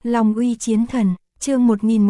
Long uy chiến thần, chương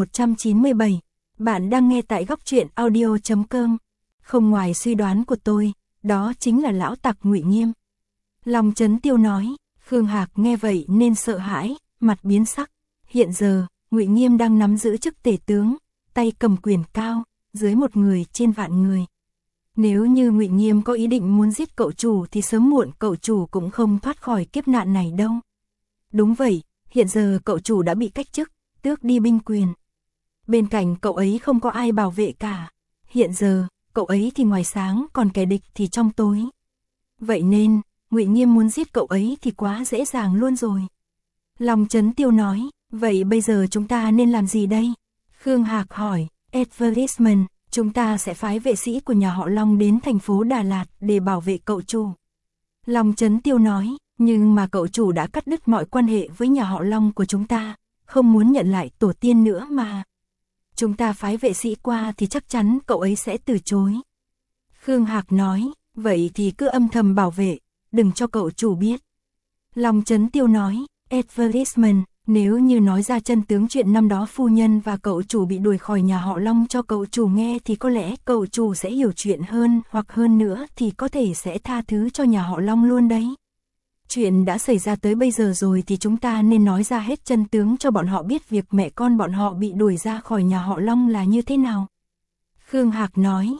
1197. Bạn đang nghe tại góc truyện audio.com. Không ngoài suy đoán của tôi, đó chính là lão tặc Ngụy Nghiêm. Long Chấn Tiêu nói. Khương Hạc nghe vậy nên sợ hãi, mặt biến sắc. Hiện giờ, Ngụy Nghiêm đang nắm giữ chức tể tướng, tay cầm quyền cao, dưới một người trên vạn người. Nếu như Ngụy Nghiêm có ý định muốn giết cậu chủ thì sớm muộn cậu chủ cũng không thoát khỏi kiếp nạn này đâu. Đúng vậy, hiện giờ cậu chủ đã bị cách chức, tước đi binh quyền. Bên cạnh cậu ấy không có ai bảo vệ cả. Hiện giờ, cậu ấy thì ngoài sáng còn kẻ địch thì trong tối. Vậy nên, Ngụy Nghiêm muốn giết cậu ấy thì quá dễ dàng luôn rồi. Long Chấn Tiêu nói, vậy bây giờ chúng ta nên làm gì đây? Khương Hạc hỏi, Advertisement, chúng ta sẽ phái vệ sĩ của nhà họ Long đến thành phố Đà Lạt để bảo vệ cậu chủ. Long Chấn Tiêu nói, nhưng mà cậu chủ đã cắt đứt mọi quan hệ với nhà họ Long của chúng ta, không muốn nhận lại tổ tiên nữa mà. Chúng ta phái vệ sĩ qua thì chắc chắn cậu ấy sẽ từ chối. Khương Hạc nói, vậy thì cứ âm thầm bảo vệ, đừng cho cậu chủ biết. Long Chấn Tiêu nói, Advertisement, nếu như nói ra chân tướng chuyện năm đó phu nhân và cậu chủ bị đuổi khỏi nhà họ Long cho cậu chủ nghe thì có lẽ cậu chủ sẽ hiểu chuyện hơn, hoặc hơn nữa thì có thể sẽ tha thứ cho nhà họ Long luôn đấy. Chuyện đã xảy ra tới bây giờ rồi thì chúng ta nên nói ra hết chân tướng cho bọn họ biết việc mẹ con bọn họ bị đuổi ra khỏi nhà họ Long là như thế nào. Khương Hạc nói,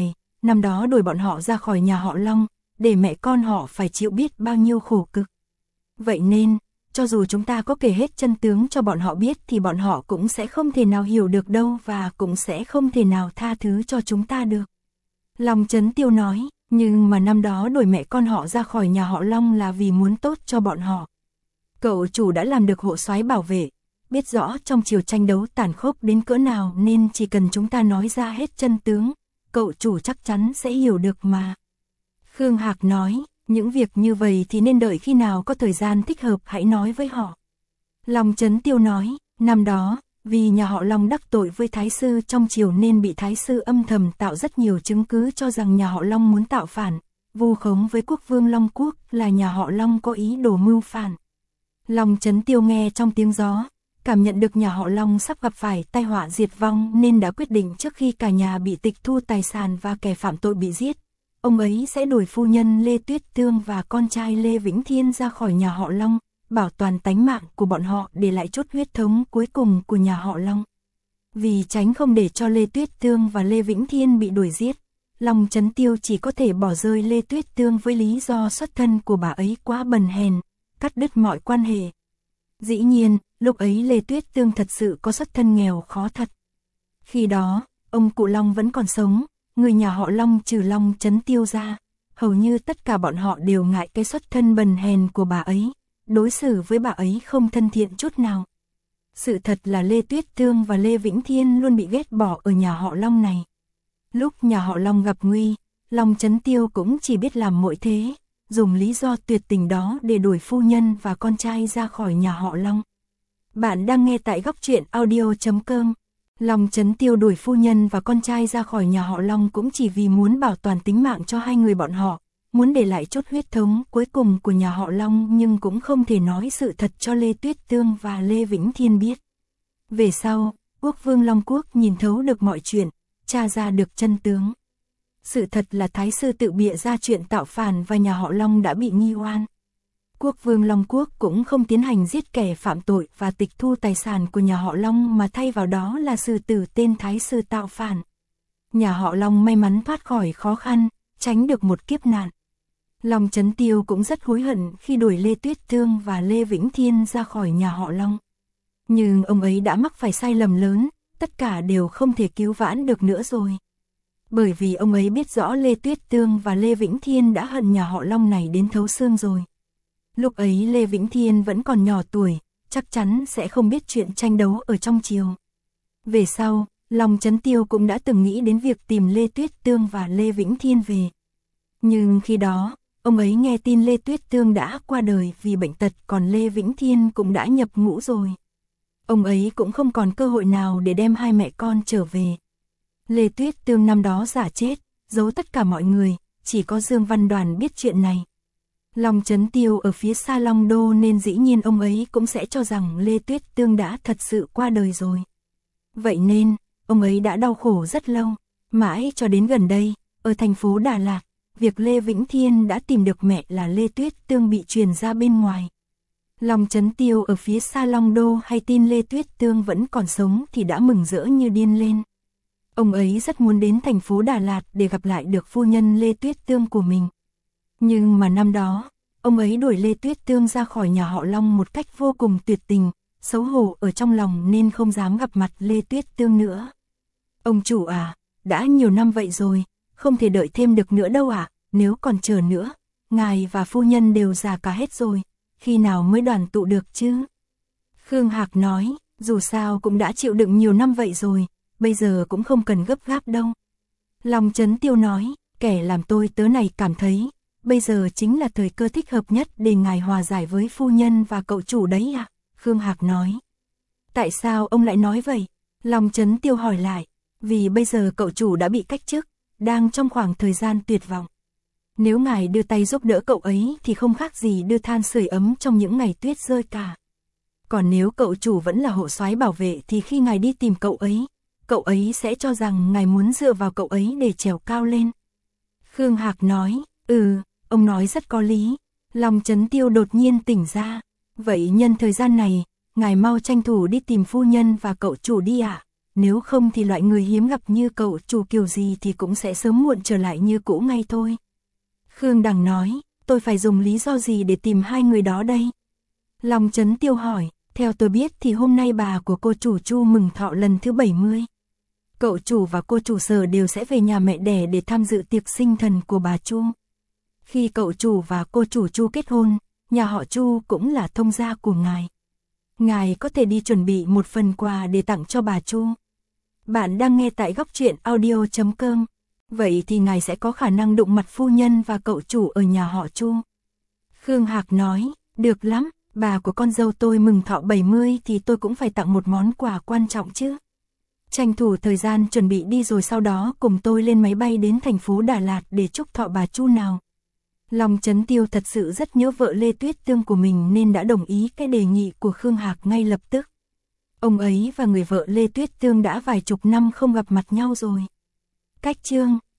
năm đó đuổi bọn họ ra khỏi nhà họ Long, để mẹ con họ phải chịu biết bao nhiêu khổ cực. Vậy nên, cho dù chúng ta có kể hết chân tướng cho bọn họ biết thì bọn họ cũng sẽ không thể nào hiểu được đâu và cũng sẽ không thể nào tha thứ cho chúng ta được. Long Chấn Tiêu nói, nhưng mà năm đó đuổi mẹ con họ ra khỏi nhà họ Long là vì muốn tốt cho bọn họ. Cậu chủ đã làm được hộ soái bảo vệ, biết rõ trong chiều tranh đấu tàn khốc đến cỡ nào nên chỉ cần chúng ta nói ra hết chân tướng, cậu chủ chắc chắn sẽ hiểu được mà. Khương Hạc nói, những việc như vậy thì nên đợi khi nào có thời gian thích hợp hãy nói với họ. Long Chấn Tiêu nói, năm đó, vì nhà họ Long đắc tội với Thái sư trong triều nên bị Thái sư âm thầm tạo rất nhiều chứng cứ cho rằng nhà họ Long muốn tạo phản, vu khống với quốc vương Long Quốc là nhà họ Long có ý đồ mưu phản. Long Chấn Tiêu nghe trong tiếng gió, cảm nhận được nhà họ Long sắp gặp phải tai họa diệt vong nên đã quyết định trước khi cả nhà bị tịch thu tài sản và kẻ phạm tội bị giết, ông ấy sẽ đuổi phu nhân Lê Tuyết Tương và con trai Lê Vĩnh Thiên ra khỏi nhà họ Long, bảo toàn tánh mạng của bọn họ để lại chút huyết thống cuối cùng của nhà họ Long. Vì tránh không để cho Lê Tuyết Tương và Lê Vĩnh Thiên bị đuổi giết, Long Chấn Tiêu chỉ có thể bỏ rơi Lê Tuyết Tương với lý do xuất thân của bà ấy quá bần hèn, cắt đứt mọi quan hệ. Dĩ nhiên, lúc ấy Lê Tuyết Tương thật sự có xuất thân nghèo khó thật. Khi đó, ông cụ Long vẫn còn sống, người nhà họ Long trừ Long Chấn Tiêu ra, hầu như tất cả bọn họ đều ngại cái xuất thân bần hèn của bà ấy, đối xử với bà ấy không thân thiện chút nào. Sự thật là Lê Tuyết Tương và Lê Vĩnh Thiên luôn bị ghét bỏ ở nhà họ Long này. Lúc nhà họ Long gặp nguy, Long Chấn Tiêu cũng chỉ biết làm mọi thế, dùng lý do tuyệt tình đó để đuổi phu nhân và con trai ra khỏi nhà họ Long. Bạn đang nghe tại góc truyện audio.com. Long Chấn Tiêu đuổi phu nhân và con trai ra khỏi nhà họ Long cũng chỉ vì muốn bảo toàn tính mạng cho hai người bọn họ, muốn để lại chút huyết thống cuối cùng của nhà họ Long nhưng cũng không thể nói sự thật cho Lê Tuyết Tương và Lê Vĩnh Thiên biết. Về sau, quốc vương Long Quốc nhìn thấu được mọi chuyện, tra ra được chân tướng. Sự thật là Thái sư tự bịa ra chuyện tạo phản và nhà họ Long đã bị nghi oan. Quốc vương Long Quốc cũng không tiến hành giết kẻ phạm tội và tịch thu tài sản của nhà họ Long mà thay vào đó là xử tử tên Thái sư tạo phản. Nhà họ Long may mắn thoát khỏi khó khăn, tránh được một kiếp nạn. Long Chấn Tiêu cũng rất hối hận khi đuổi Lê Tuyết Tương và Lê Vĩnh Thiên ra khỏi nhà họ Long. Nhưng ông ấy đã mắc phải sai lầm lớn, tất cả đều không thể cứu vãn được nữa rồi. Bởi vì ông ấy biết rõ Lê Tuyết Tương và Lê Vĩnh Thiên đã hận nhà họ Long này đến thấu xương rồi. Lúc ấy Lê Vĩnh Thiên vẫn còn nhỏ tuổi, chắc chắn sẽ không biết chuyện tranh đấu ở trong triều. Về sau, Long Chấn Tiêu cũng đã từng nghĩ đến việc tìm Lê Tuyết Tương và Lê Vĩnh Thiên về. Nhưng khi đó, ông ấy nghe tin Lê Tuyết Tương đã qua đời vì bệnh tật còn Lê Vĩnh Thiên cũng đã nhập ngũ rồi. Ông ấy cũng không còn cơ hội nào để đem hai mẹ con trở về. Lê Tuyết Tương năm đó giả chết, giấu tất cả mọi người, chỉ có Dương Văn Đoàn biết chuyện này. Long Chấn Tiêu ở phía xa Long Đô nên dĩ nhiên ông ấy cũng sẽ cho rằng Lê Tuyết Tương đã thật sự qua đời rồi. Vậy nên, ông ấy đã đau khổ rất lâu, mãi cho đến gần đây, ở thành phố Đà Lạt, việc Lê Vĩnh Thiên đã tìm được mẹ là Lê Tuyết Tương bị truyền ra bên ngoài. Long Chấn Tiêu ở phía xa Long Đô hay tin Lê Tuyết Tương vẫn còn sống thì đã mừng rỡ như điên lên. Ông ấy rất muốn đến thành phố Đà Lạt để gặp lại được phu nhân Lê Tuyết Tương của mình. Nhưng mà năm đó, ông ấy đuổi Lê Tuyết Tương ra khỏi nhà họ Long một cách vô cùng tuyệt tình, xấu hổ ở trong lòng nên không dám gặp mặt Lê Tuyết Tương nữa. Ông chủ à, đã nhiều năm vậy rồi, không thể đợi thêm được nữa đâu ạ, nếu còn chờ nữa, ngài và phu nhân đều già cả hết rồi, khi nào mới đoàn tụ được chứ? Khương Hạc nói, dù sao cũng đã chịu đựng nhiều năm vậy rồi, bây giờ cũng không cần gấp gáp đâu. Long Chấn Tiêu nói, kẻ làm tôi tớ này cảm thấy, bây giờ chính là thời cơ thích hợp nhất để ngài hòa giải với phu nhân và cậu chủ đấy ạ. Khương Hạc nói. Tại sao ông lại nói vậy? Long Chấn Tiêu hỏi lại. Vì bây giờ cậu chủ đã bị cách chức, đang trong khoảng thời gian tuyệt vọng. Nếu ngài đưa tay giúp đỡ cậu ấy thì không khác gì đưa than sưởi ấm trong những ngày tuyết rơi cả. Còn nếu cậu chủ vẫn là hộ soái bảo vệ thì khi ngài đi tìm cậu ấy sẽ cho rằng ngài muốn dựa vào cậu ấy để trèo cao lên. Khương Hạc nói, ông nói rất có lý. Long Chấn Tiêu đột nhiên tỉnh ra. Vậy nhân thời gian này, ngài mau tranh thủ đi tìm phu nhân và cậu chủ đi ạ. Nếu không thì loại người hiếm gặp như cậu chủ kiểu gì thì cũng sẽ sớm muộn trở lại như cũ ngay thôi. Khương Đằng nói, tôi phải dùng lý do gì để tìm hai người đó đây? Long Chấn Tiêu hỏi, theo tôi biết thì hôm nay bà của cô chủ Chu mừng thọ lần thứ 70. Cậu chủ và cô chủ Sở đều sẽ về nhà mẹ đẻ để tham dự tiệc sinh thần của bà Chu. Khi cậu chủ và cô chủ Chu kết hôn, nhà họ Chu cũng là thông gia của ngài. Ngài có thể đi chuẩn bị một phần quà để tặng cho bà Chu. Bạn đang nghe tại góc truyện audio.com. Vậy thì ngài sẽ có khả năng đụng mặt phu nhân và cậu chủ ở nhà họ Chu. Khương Hạc nói, được lắm, bà của con dâu tôi mừng thọ 70 thì tôi cũng phải tặng một món quà quan trọng chứ. Tranh thủ thời gian chuẩn bị đi rồi sau đó cùng tôi lên máy bay đến thành phố Đà Lạt để chúc thọ bà Chu nào. Long Chấn Tiêu thật sự rất nhớ vợ Lê Tuyết Tương của mình nên đã đồng ý cái đề nghị của Khương Hạc ngay lập tức. Ông ấy và người vợ Lê Tuyết Tương đã vài chục năm không gặp mặt nhau rồi. Cách chương